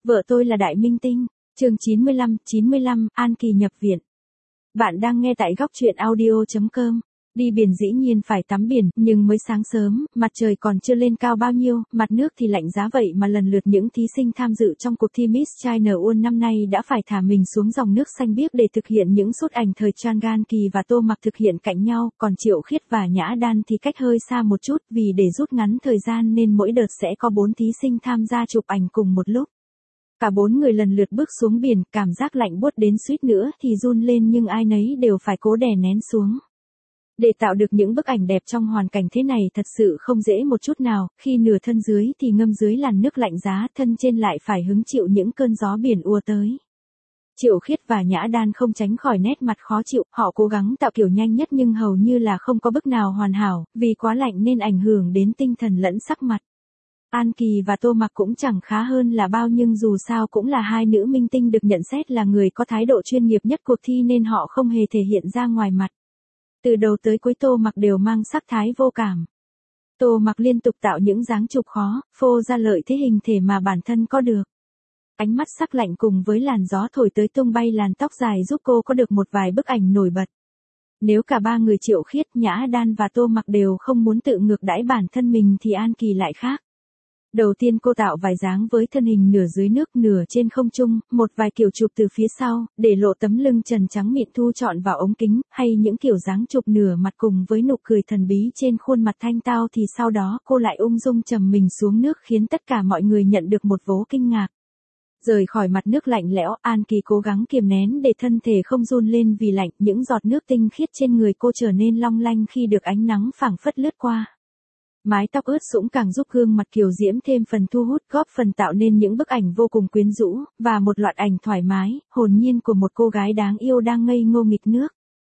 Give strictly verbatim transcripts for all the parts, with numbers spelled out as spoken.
Vợ tôi là đại minh tinh. Chương chín mươi lăm, chín mươi lăm, An Kỳ nhập viện. Bạn đang nghe tại góc truyện audio chấm com. Đi biển dĩ nhiên phải tắm biển, nhưng mới sáng sớm, mặt trời còn chưa lên cao bao nhiêu, mặt nước thì lạnh giá vậy mà lần lượt những thí sinh tham dự trong cuộc thi Miss China World năm nay đã phải thả mình xuống dòng nước xanh biếc để thực hiện những shoot ảnh thời trang. An Kỳ và Tô Mặc thực hiện cạnh nhau, còn Triệu Khiết và Nhã Đan thì cách hơi xa một chút, vì để rút ngắn thời gian nên mỗi đợt sẽ có bốn thí sinh tham gia chụp ảnh cùng một lúc. Cả bốn người lần lượt bước xuống biển, cảm giác lạnh buốt đến suýt nữa thì run lên nhưng ai nấy đều phải cố đè nén xuống. Để tạo được những bức ảnh đẹp trong hoàn cảnh thế này thật sự không dễ một chút nào, khi nửa thân dưới thì ngâm dưới làn nước lạnh giá, thân trên lại phải hứng chịu những cơn gió biển ùa tới. Triệu Khiết và Nhã Đan không tránh khỏi nét mặt khó chịu, họ cố gắng tạo kiểu nhanh nhất nhưng hầu như là không có bức nào hoàn hảo, vì quá lạnh nên ảnh hưởng đến tinh thần lẫn sắc mặt. An Kỳ và Tô Mặc cũng chẳng khá hơn là bao nhưng dù sao cũng là hai nữ minh tinh được nhận xét là người có thái độ chuyên nghiệp nhất cuộc thi nên họ không hề thể hiện ra ngoài mặt. Từ đầu tới cuối Tô Mặc đều mang sắc thái vô cảm. Tô Mặc liên tục tạo những dáng chụp khó, phô ra lợi thế hình thể mà bản thân có được. Ánh mắt sắc lạnh cùng với làn gió thổi tới tung bay làn tóc dài giúp cô có được một vài bức ảnh nổi bật. Nếu cả ba người Triệu Khiết, Nhã Đan và Tô Mặc đều không muốn tự ngược đãi bản thân mình thì An Kỳ lại khác. Đầu tiên cô tạo vài dáng với thân hình nửa dưới nước nửa trên không trung, một vài kiểu chụp từ phía sau, để lộ tấm lưng trần trắng mịn thu trọn vào ống kính, hay những kiểu dáng chụp nửa mặt cùng với nụ cười thần bí trên khuôn mặt thanh tao thì sau đó cô lại ung dung trầm mình xuống nước khiến tất cả mọi người nhận được một vố kinh ngạc. Rời khỏi mặt nước lạnh lẽo, An Kỳ cố gắng kiềm nén để thân thể không run lên vì lạnh, những giọt nước tinh khiết trên người cô trở nên long lanh khi được ánh nắng phảng phất lướt qua. Mái tóc ướt sũng càng giúp gương mặt kiều diễm thêm phần thu hút, góp phần tạo nên những bức ảnh vô cùng quyến rũ, và một loạt ảnh thoải mái, hồn nhiên của một cô gái đáng yêu đang ngây ngô nghịch nước.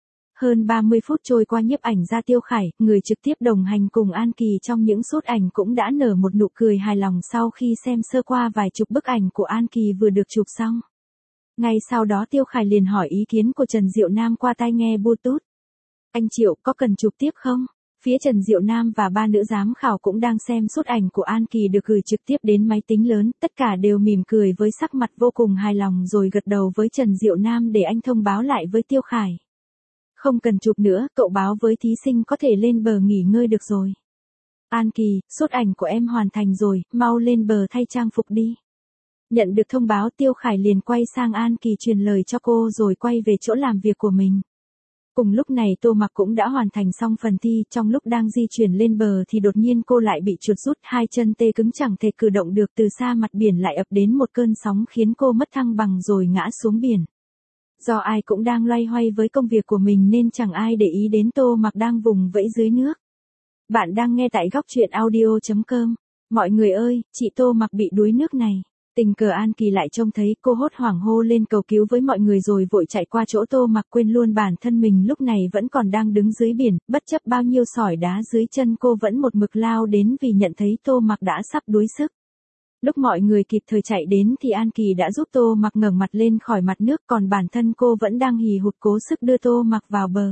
Hơn ba mươi phút trôi qua, nhiếp ảnh gia Tiêu Khải, người trực tiếp đồng hành cùng An Kỳ trong những shoot ảnh cũng đã nở một nụ cười hài lòng sau khi xem sơ qua vài chục bức ảnh của An Kỳ vừa được chụp xong. Ngay sau đó Tiêu Khải liền hỏi ý kiến của Trần Diệu Nam qua tai nghe Bluetooth. Anh Triệu, có cần chụp tiếp không? Phía Trần Diệu Nam và ba nữ giám khảo cũng đang xem shoot ảnh của An Kỳ được gửi trực tiếp đến máy tính lớn, tất cả đều mỉm cười với sắc mặt vô cùng hài lòng rồi gật đầu với Trần Diệu Nam để anh thông báo lại với Tiêu Khải. Không cần chụp nữa, cậu báo với thí sinh có thể lên bờ nghỉ ngơi được rồi. An Kỳ, shoot ảnh của em hoàn thành rồi, mau lên bờ thay trang phục đi. Nhận được thông báo Tiêu Khải liền quay sang An Kỳ truyền lời cho cô rồi quay về chỗ làm việc của mình. Cùng lúc này Tô Mặc cũng đã hoàn thành xong phần thi, trong lúc đang di chuyển lên bờ thì đột nhiên cô lại bị chuột rút, hai chân tê cứng chẳng thể cử động được, từ xa mặt biển lại ập đến một cơn sóng khiến cô mất thăng bằng rồi ngã xuống biển. Do ai cũng đang loay hoay với công việc của mình nên chẳng ai để ý đến Tô Mặc đang vùng vẫy dưới nước. Bạn đang nghe tại góc truyện audio chấm com. Mọi người ơi, chị Tô Mặc bị đuối nước này. Tình cờ An Kỳ lại trông thấy, cô hốt hoảng hô lên cầu cứu với mọi người rồi vội chạy qua chỗ Tô Mặc, quên luôn bản thân mình lúc này vẫn còn đang đứng dưới biển, bất chấp bao nhiêu sỏi đá dưới chân cô vẫn một mực lao đến vì nhận thấy Tô Mặc đã sắp đuối sức. Lúc mọi người kịp thời chạy đến thì An Kỳ đã giúp Tô Mặc ngẩng mặt lên khỏi mặt nước, còn bản thân cô vẫn đang hì hục cố sức đưa Tô Mặc vào bờ.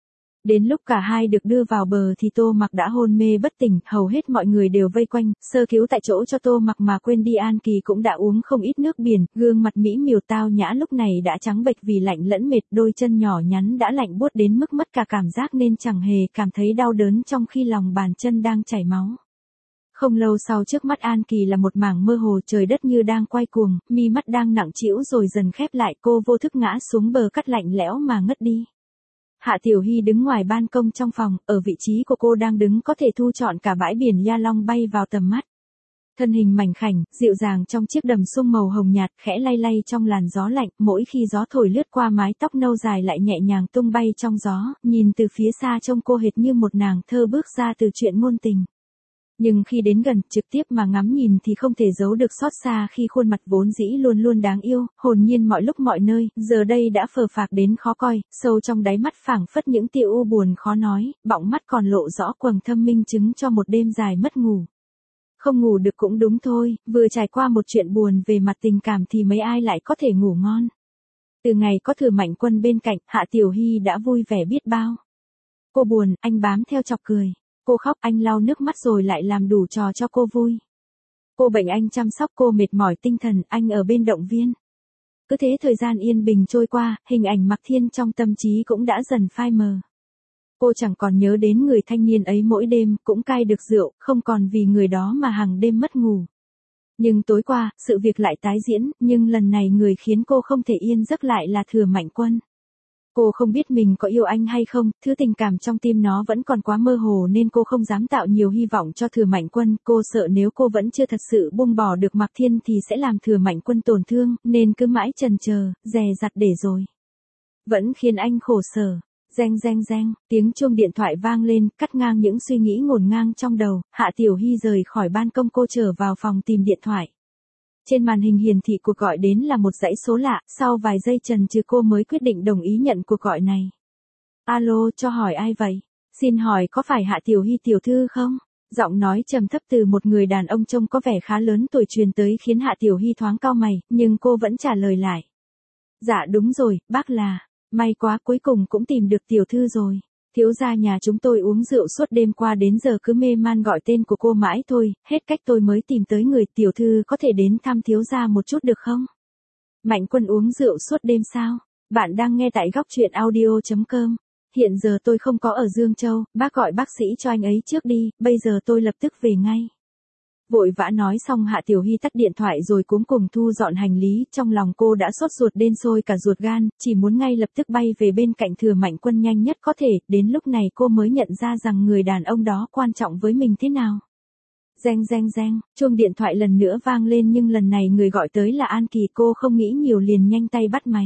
Đến lúc cả hai được đưa vào bờ thì Tô Mặc đã hôn mê bất tỉnh, hầu hết mọi người đều vây quanh, sơ cứu tại chỗ cho Tô Mặc mà quên đi An Kỳ cũng đã uống không ít nước biển, gương mặt mỹ miều tao nhã lúc này đã trắng bệch vì lạnh lẫn mệt, đôi chân nhỏ nhắn đã lạnh buốt đến mức mất cả cảm giác nên chẳng hề cảm thấy đau đớn trong khi lòng bàn chân đang chảy máu. Không lâu sau trước mắt An Kỳ là một mảng mơ hồ, trời đất như đang quay cuồng, mi mắt đang nặng trĩu rồi dần khép lại, cô vô thức ngã xuống bờ cát lạnh lẽo mà ngất đi. Hạ Tiểu Hy đứng ngoài ban công trong phòng, ở vị trí của cô đang đứng có thể thu trọn cả bãi biển Nha Long bay vào tầm mắt. Thân hình mảnh khảnh, dịu dàng trong chiếc đầm sung màu hồng nhạt, khẽ lay lay trong làn gió lạnh, mỗi khi gió thổi lướt qua mái tóc nâu dài lại nhẹ nhàng tung bay trong gió, nhìn từ phía xa trông cô hệt như một nàng thơ bước ra từ truyện ngôn tình. Nhưng khi đến gần, trực tiếp mà ngắm nhìn thì không thể giấu được xót xa khi khuôn mặt vốn dĩ luôn luôn đáng yêu, hồn nhiên mọi lúc mọi nơi, giờ đây đã phờ phạc đến khó coi, sâu trong đáy mắt phảng phất những tia u buồn khó nói, bọng mắt còn lộ rõ quầng thâm minh chứng cho một đêm dài mất ngủ. Không ngủ được cũng đúng thôi, vừa trải qua một chuyện buồn về mặt tình cảm thì mấy ai lại có thể ngủ ngon. Từ ngày có Thừa Mạnh Quân bên cạnh, Hạ Tiểu Hy đã vui vẻ biết bao. Cô buồn, anh bám theo chọc cười. Cô khóc, anh lau nước mắt rồi lại làm đủ trò cho cô vui. Cô bệnh anh chăm sóc cô mệt mỏi tinh thần, anh ở bên động viên. Cứ thế thời gian yên bình trôi qua, hình ảnh Mạc Thiên trong tâm trí cũng đã dần phai mờ. Cô chẳng còn nhớ đến người thanh niên ấy mỗi đêm, cũng cai được rượu, không còn vì người đó mà hàng đêm mất ngủ. Nhưng tối qua, sự việc lại tái diễn, nhưng lần này người khiến cô không thể yên giấc lại là Thừa Mạnh Quân. Cô không biết mình có yêu anh hay không, thứ tình cảm trong tim nó vẫn còn quá mơ hồ nên cô không dám tạo nhiều hy vọng cho Thừa Mạnh Quân. Cô sợ nếu cô vẫn chưa thật sự buông bỏ được Mạc Thiên thì sẽ làm Thừa Mạnh Quân tổn thương, nên cứ mãi chần chờ, dè dặt để rồi. Vẫn khiến anh khổ sở. Reng reng reng, tiếng chuông điện thoại vang lên, cắt ngang những suy nghĩ ngổn ngang trong đầu. Hạ Tiểu Hy rời khỏi ban công, cô trở vào phòng tìm điện thoại. Trên màn hình hiển thị cuộc gọi đến là một dãy số lạ, sau vài giây chần chừ cô mới quyết định đồng ý nhận cuộc gọi này. Alo, cho hỏi ai vậy? Xin hỏi có phải Hạ Tiểu Hy tiểu thư không? Giọng nói trầm thấp từ một người đàn ông trông có vẻ khá lớn tuổi truyền tới khiến Hạ Tiểu Hy thoáng cau mày, nhưng cô vẫn trả lời lại. Dạ đúng rồi, bác là, may quá cuối cùng cũng tìm được tiểu thư rồi. Thiếu gia nhà chúng tôi uống rượu suốt đêm qua đến giờ cứ mê man gọi tên của cô mãi thôi, hết cách tôi mới tìm tới người. Tiểu thư có thể đến thăm thiếu gia một chút được không? Mạnh Quân uống rượu suốt đêm sao? Bạn đang nghe tại góc truyện audio chấm com. Hiện giờ tôi không có ở Dương Châu, bác gọi bác sĩ cho anh ấy trước đi, bây giờ tôi lập tức về ngay. Vội vã nói xong Hạ Tiểu Hy tắt điện thoại rồi cuống cuồng thu dọn hành lý, trong lòng cô đã sốt ruột đến sôi cả ruột gan, chỉ muốn ngay lập tức bay về bên cạnh Thừa Mạnh Quân nhanh nhất có thể, đến lúc này cô mới nhận ra rằng người đàn ông đó quan trọng với mình thế nào. Reng reng reng, chuông điện thoại lần nữa vang lên nhưng lần này người gọi tới là An Kỳ, cô không nghĩ nhiều liền nhanh tay bắt máy.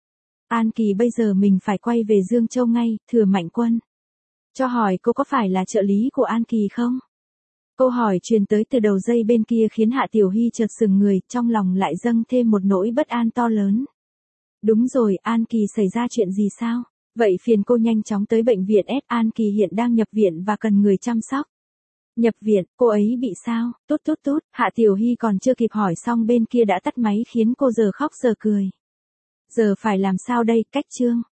An Kỳ bây giờ mình phải quay về Dương Châu ngay, Thừa Mạnh Quân. Cho hỏi cô có phải là trợ lý của An Kỳ không? Câu hỏi truyền tới từ đầu dây bên kia khiến Hạ Tiểu Hy chợt sừng người, trong lòng lại dâng thêm một nỗi bất an to lớn. Đúng rồi, An Kỳ xảy ra chuyện gì sao? Vậy phiền cô nhanh chóng tới bệnh viện S, An Kỳ hiện đang nhập viện và cần người chăm sóc. Nhập viện, cô ấy bị sao? Tút tút tút, Hạ Tiểu Hy còn chưa kịp hỏi xong bên kia đã tắt máy khiến cô giờ khóc giờ cười. Giờ phải làm sao đây, cách chương.